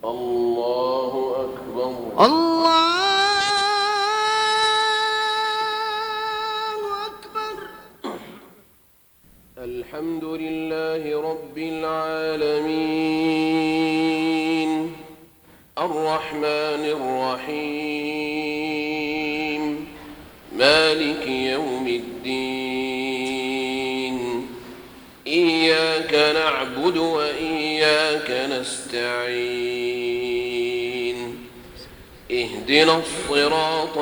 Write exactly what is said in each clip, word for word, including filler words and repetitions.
الله أكبر. الله أكبر. الحمد لله رب العالمين الرحمن الرحيم مالك يوم الدين إياك نعبد وإياك نستعين اهدنا الصراط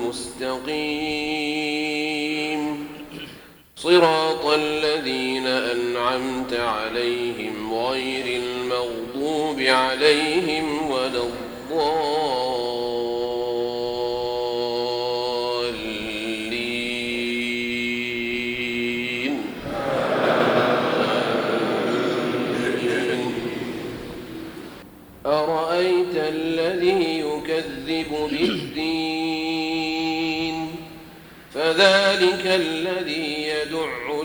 المستقيم صراط الذين أنعمت عليهم غير المغضوب عليهم ولا الضالين. أرأيت الذي يكذب بالدين فذلك الذي يدع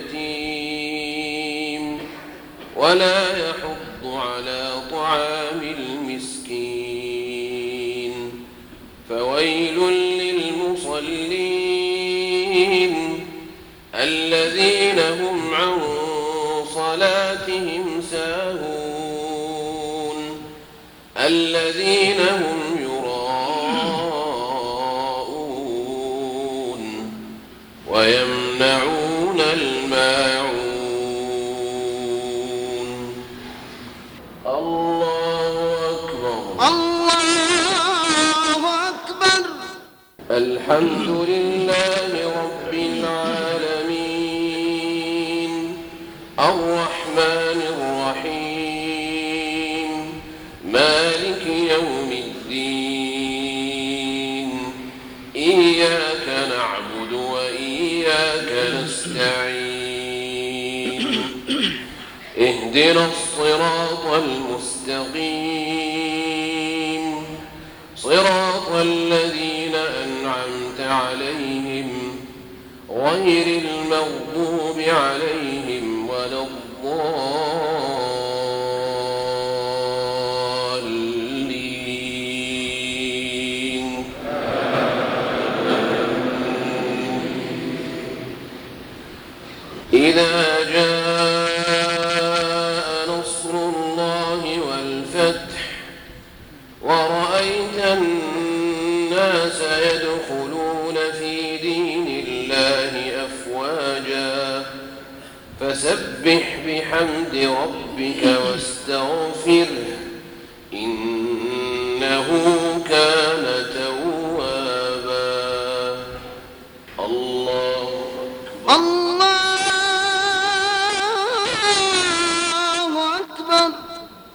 اليتيم ولا يحض على طعام المسكين فويل للمصلين الذين هم عن صلاتهم ساهون الذين هم ويمنعون الماعون. الله أكبر. الله أكبر. الحمد لله رب العالمين الرحمن الرحيم مالك يوم الدين إياك نعبد وإياك نستعين اهدنا الصراط المستقيم صراط الذين أنعمت عليهم غير المغضوب عليهم ولا الضالين. إذا جاء نصر الله والفتح ورأيت الناس يدخلون في دين الله أفواجا فسبح بحمد ربك واستغفره إنه كان توابا. الله أكبر.